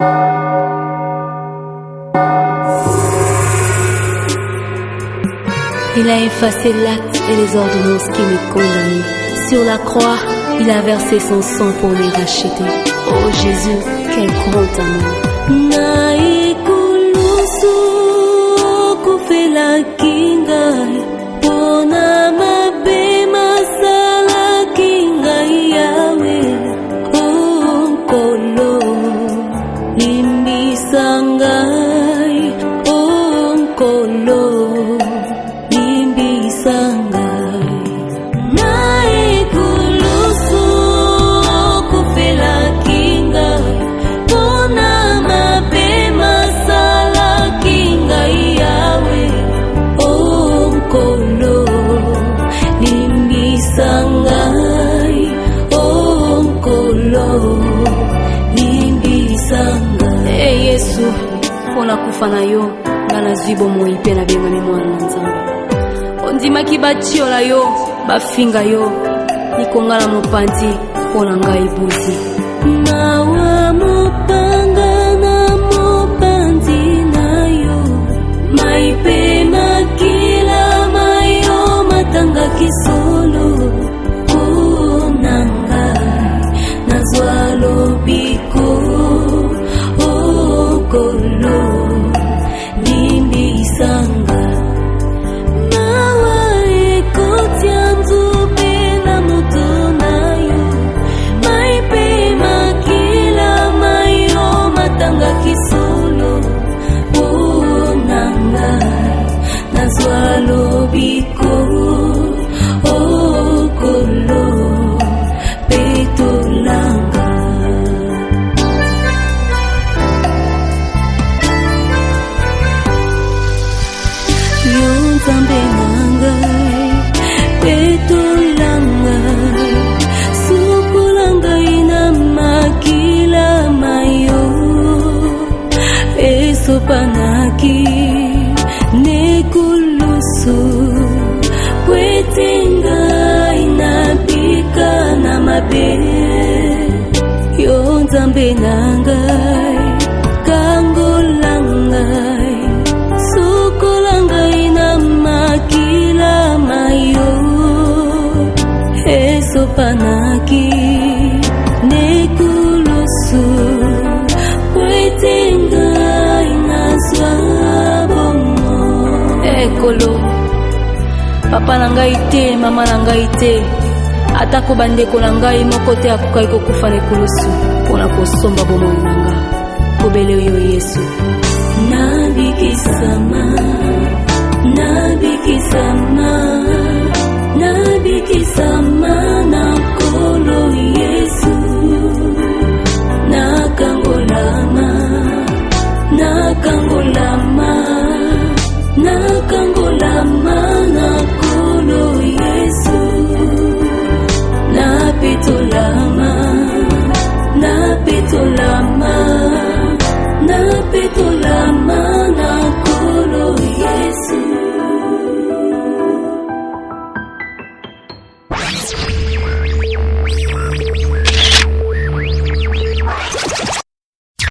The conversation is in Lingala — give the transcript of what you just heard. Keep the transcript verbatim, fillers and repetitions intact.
Il a effacé l'acte et les ordonnances qui me condamnaient. Sur la croix, il a versé son sang pour me racheter. Oh Jésus, quel grand amour. Naikulusu kufela kingai pona mabe masala kingai yawe onkolo limbisangai onkolo pona kufa na yo ngana zibo moi pe na benga mwana na nzambe ondima kibatio la yo bafinga yo nikongala mopanzi pona ngai buzi mawa mopanga na mopanzi na yo maipe makila mayo matanga kisolo onanga nazwalo biko okolo limbisanga mawa ekotianzu pena moto na yo maipe makila mayo matanga kisolo onanga nazwalo biko okolo petolanga Nzambe nangai petulangai sukulangai na makila mayo esopanaki nekulusu kwetengai na pika na mabe yo Nzambe nangai kangolangai makila mayo esopanaki nekulusu kwetengai nazwabomo ekolo papa na ngai te mama na ngai te atako bandeko na ngai moko te akokai kokufa nekulusu mpona kosomba bomoi na nga kobele yo Yesu nabikisama Nabi kisama, Nabi kisama.